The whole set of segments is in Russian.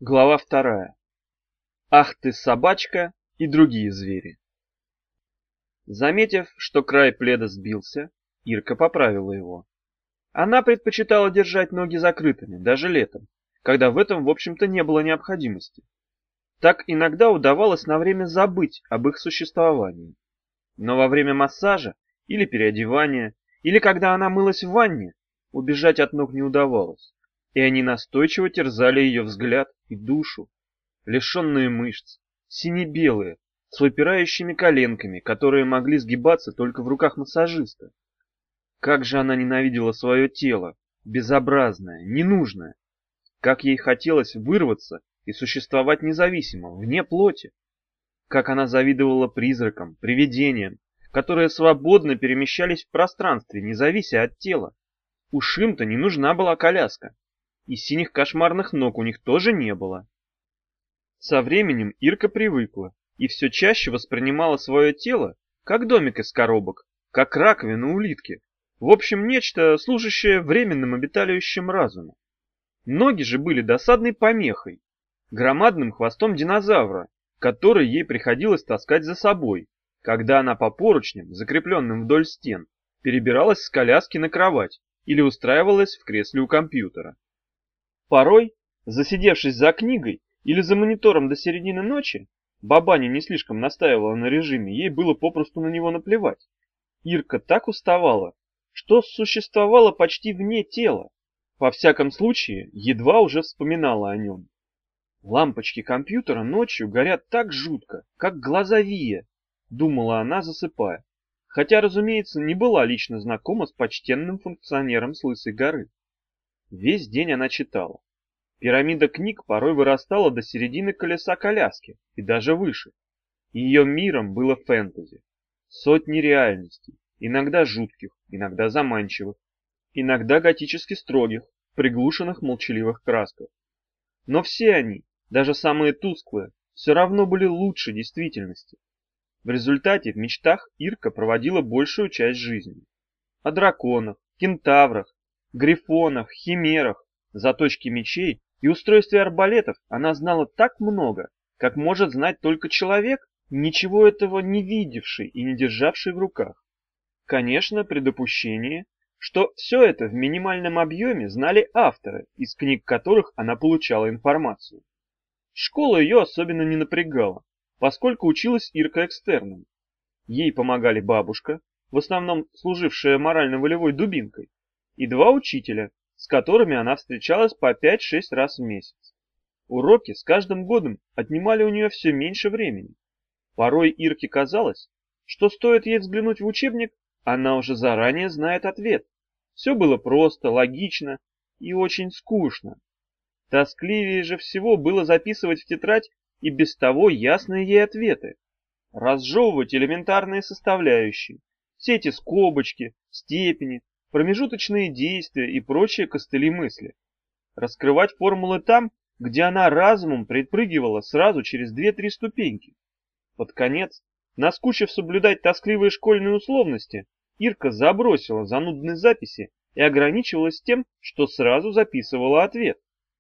Глава 2. Ах ты, собачка и другие звери. Заметив, что край пледа сбился, Ирка поправила его. Она предпочитала держать ноги закрытыми, даже летом, когда в этом, в общем-то, не было необходимости. Так иногда удавалось на время забыть об их существовании. Но во время массажа или переодевания, или когда она мылась в ванне, убежать от ног не удавалось, и они настойчиво терзали ее взгляд и душу. Лишенные мышц, сине-белые, с выпирающими коленками, которые могли сгибаться только в руках массажиста. Как же она ненавидела свое тело, безобразное, ненужное. Как ей хотелось вырваться и существовать независимо, вне плоти. Как она завидовала призракам, привидениям, которые свободно перемещались в пространстве, не завися от тела. Уж им-то не нужна была коляска, и синих кошмарных ног у них тоже не было. Со временем Ирка привыкла и все чаще воспринимала свое тело как домик из коробок, как раковину улитки, в общем, нечто, служащее временным обиталищем разума. Ноги же были досадной помехой, громадным хвостом динозавра, который ей приходилось таскать за собой, когда она по поручням, закрепленным вдоль стен, перебиралась с коляски на кровать или устраивалась в кресле у компьютера. Порой, засидевшись за книгой, или за монитором до середины ночи, бабаня не слишком настаивала на режиме, ей было попросту на него наплевать. Ирка так уставала, что существовала почти вне тела, во всяком случае, едва уже вспоминала о нем. Лампочки компьютера ночью горят так жутко, как глаза Вия, думала она, засыпая, хотя, разумеется, не была лично знакома с почтенным функционером с Лысой горы. Весь день она читала. Пирамида книг порой вырастала до середины колеса коляски и даже выше. Ее миром было фэнтези. Сотни реальностей, иногда жутких, иногда заманчивых, иногда готически строгих, приглушенных молчаливых красках. Но все они, даже самые тусклые, все равно были лучше действительности. В результате в мечтах Ирка проводила большую часть жизни. О драконах, кентаврах, грифонах, химерах, заточке мечей и устройстве арбалетов она знала так много, как может знать только человек, ничего этого не видевший и не державший в руках. Конечно, при допущении, что все это в минимальном объеме знали авторы, из книг которых она получала информацию. Школа ее особенно не напрягала, поскольку училась Ирка экстерном. Ей помогали бабушка, в основном служившая морально-волевой дубинкой, и два учителя, с которыми она встречалась по 5-6 раз в месяц. Уроки с каждым годом отнимали у нее все меньше времени. Порой Ирке казалось, что стоит ей взглянуть в учебник, она уже заранее знает ответ. Все было просто, логично и очень скучно. Тоскливее же всего было записывать в тетрадь и без того ясные ей ответы. Разжевывать элементарные составляющие, все эти скобочки, степени, промежуточные действия и прочие костыли мысли. Раскрывать формулы там, где она разумом предпрыгивала сразу через 2-3 ступеньки. Под конец, наскучив соблюдать тоскливые школьные условности, Ирка забросила занудные записи и ограничивалась тем, что сразу записывала ответ.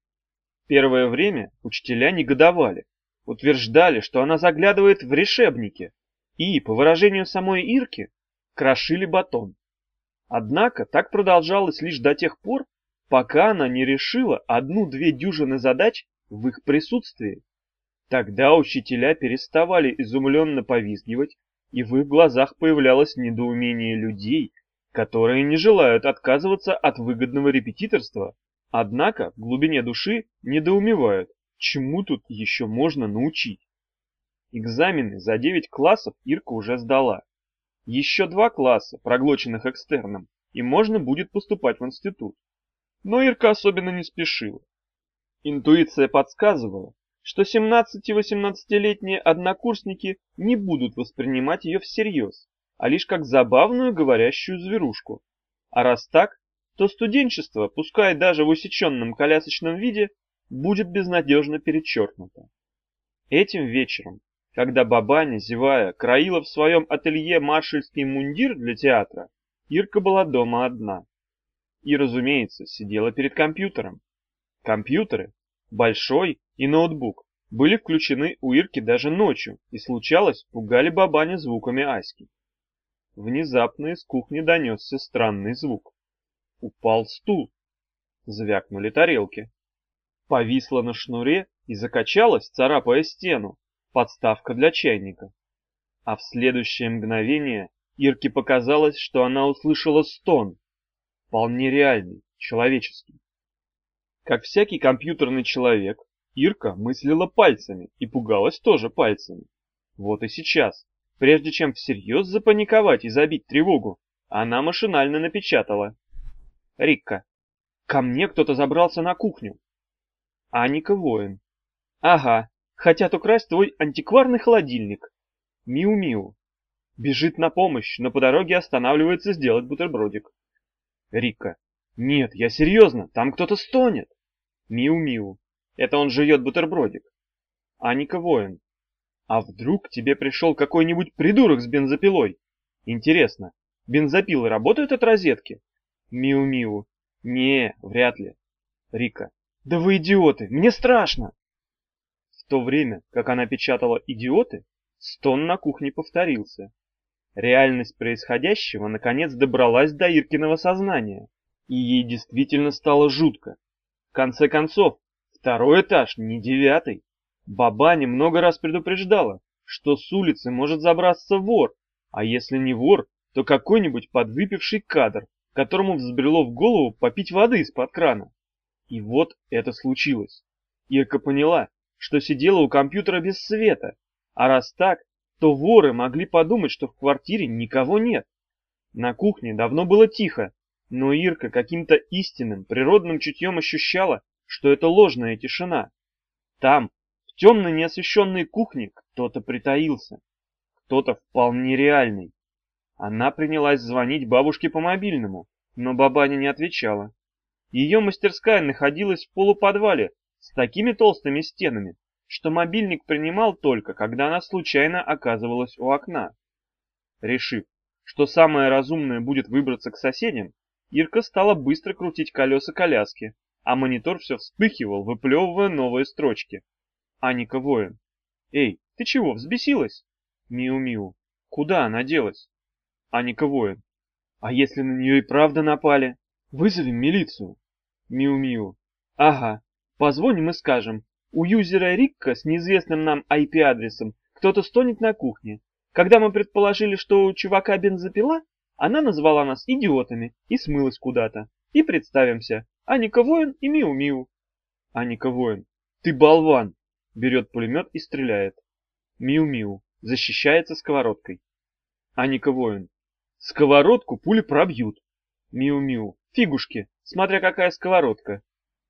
Первое время учителя негодовали, утверждали, что она заглядывает в решебники и, по выражению самой Ирки, крошили батон. Однако так продолжалось лишь до тех пор, пока она не решила 1-2 дюжины задач в их присутствии. Тогда учителя переставали изумленно повизгивать, и в их глазах появлялось недоумение людей, которые не желают отказываться от выгодного репетиторства, однако в глубине души недоумевают, чему тут еще можно научить. Экзамены за 9 классов Ирка уже сдала. Еще 2 класса, проглоченных экстерном, и можно будет поступать в институт. Но Ирка особенно не спешила. Интуиция подсказывала, что 17-18-летние однокурсники не будут воспринимать ее всерьез, а лишь как забавную говорящую зверушку. А раз так, то студенчество, пускай даже в усеченном колясочном виде, будет безнадежно перечеркнуто. Этим вечером, когда бабаня, зевая, краила в своем ателье маршальский мундир для театра, Ирка была дома одна. И, разумеется, сидела перед компьютером. Компьютеры, большой и ноутбук были включены у Ирки даже ночью и, случалось, пугали бабаню звуками Аськи. Внезапно из кухни донесся странный звук. Упал стул. Звякнули тарелки. Повисла на шнуре и закачалась, царапая стену, подставка для чайника. А в следующее мгновение Ирке показалось, что она услышала стон. Вполне реальный, человеческий. Как всякий компьютерный человек, Ирка мыслила пальцами и пугалась тоже пальцами. Вот и сейчас, прежде чем всерьез запаниковать и забить тревогу, она машинально напечатала: «Рикка, ко мне кто-то забрался на кухню». Аника Воин. «Ага, хотят украсть твой антикварный холодильник». Миу-миу. Бежит на помощь, но по дороге останавливается сделать бутербродик. Рикка. «Нет, я серьезно, там кто-то стонет». Миу-миу. Это он жует бутербродик. Аника Воин. «А вдруг к тебе пришел какой-нибудь придурок с бензопилой? Интересно, бензопилы работают от розетки?» Миу-миу. «Не, вряд ли». Рика. «Да вы идиоты, мне страшно!» В то время, как она печатала «идиоты», стон на кухне повторился. Реальность происходящего наконец добралась до Иркиного сознания, и ей действительно стало жутко. В конце концов, второй этаж, не 9-й. Бабаня много раз предупреждала, что с улицы может забраться вор, а если не вор, то какой-нибудь подвыпивший кадр, которому взбрело в голову попить воды из-под крана. И вот это случилось. Ирка поняла, что сидела у компьютера без света, а раз так, то воры могли подумать, что в квартире никого нет. На кухне давно было тихо, но Ирка каким-то истинным, природным чутьем ощущала, что это ложная тишина. Там, в темной неосвещенной кухне, кто-то притаился. Кто-то вполне реальный. Она принялась звонить бабушке по мобильному, но бабаня не отвечала. Ее мастерская находилась в полуподвале с такими толстыми стенами, что мобильник принимал только, когда она случайно оказывалась у окна. Решив, что самое разумное будет выбраться к соседям, Ирка стала быстро крутить колеса коляски, а монитор все вспыхивал, выплевывая новые строчки. Аника Воин. «Эй, ты чего, взбесилась?» Миу-миу. «Куда она делась?» Аника Воин. «А если на нее и правда напали? Вызовем милицию». Миу-миу. «Ага, позвоним и скажем. У юзера Рикка с неизвестным нам IP-адресом кто-то стонет на кухне. Когда мы предположили, что у чувака бензопила, она назвала нас идиотами и смылась куда-то. И представимся. Аника Воин и Миу-миу». Аника Воин. «Ты болван!» Берет пулемет и стреляет. Миу-миу. Защищается сковородкой. Аника Воин. «Сковородку пули пробьют». Миу-миу. «Фигушки, смотря какая сковородка».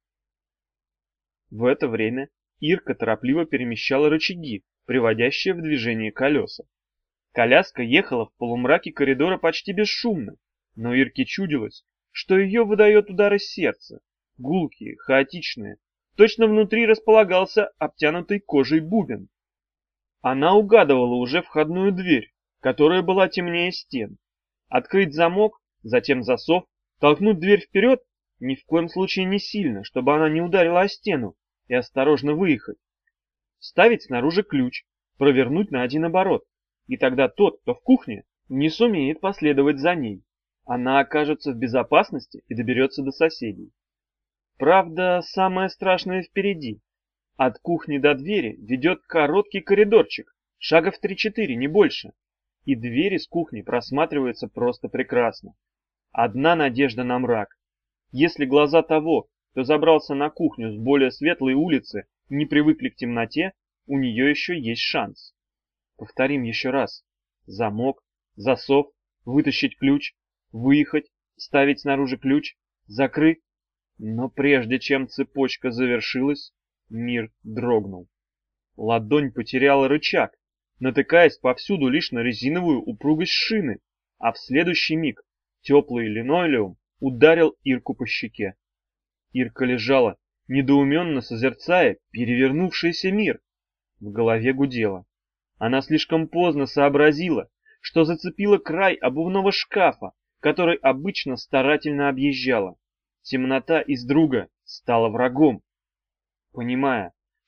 В это время Ирка торопливо перемещала рычаги, приводящие в движение колеса. Коляска ехала в полумраке коридора почти бесшумно, но Ирке чудилось, что ее выдает удары сердца, гулкие, хаотичные. Точно внутри располагался обтянутый кожей бубен. Она угадывала уже входную дверь, которая была темнее стен. Открыть замок, затем засов, толкнуть дверь вперед, ни в коем случае не сильно, чтобы она не ударила о стену, и осторожно выехать. Вставить снаружи ключ, провернуть на один оборот, и тогда тот, кто в кухне, не сумеет последовать за ней. Она окажется в безопасности и доберется до соседей. Правда, самое страшное впереди. От кухни до двери ведет короткий коридорчик, шагов 3-4, не больше. И дверь из кухни просматривается просто прекрасно. Одна надежда на мрак. Если глаза того, кто забрался на кухню с более светлой улицы, не привыкли к темноте, у нее еще есть шанс. Повторим еще раз. Замок, засов, вытащить ключ, выехать, вставить снаружи ключ, закрыть. Но прежде чем цепочка завершилась, мир дрогнул. Ладонь потеряла рычаг, натыкаясь повсюду лишь на резиновую упругость шины, а в следующий миг теплый линолеум ударил Ирку по щеке. Ирка лежала, недоуменно созерцая перевернувшийся мир. В голове гудело. Она слишком поздно сообразила, что зацепила край обувного шкафа, который обычно старательно объезжала. Темнота из друга стала врагом. Понимая,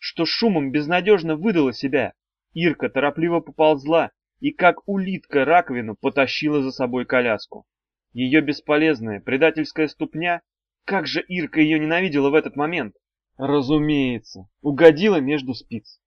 что шумом безнадежно выдала себя. Ирка торопливо поползла и, как улитка раковину, потащила за собой коляску. Ее бесполезная предательская ступня, как же Ирка ее ненавидела в этот момент! Разумеется, угодила между спиц.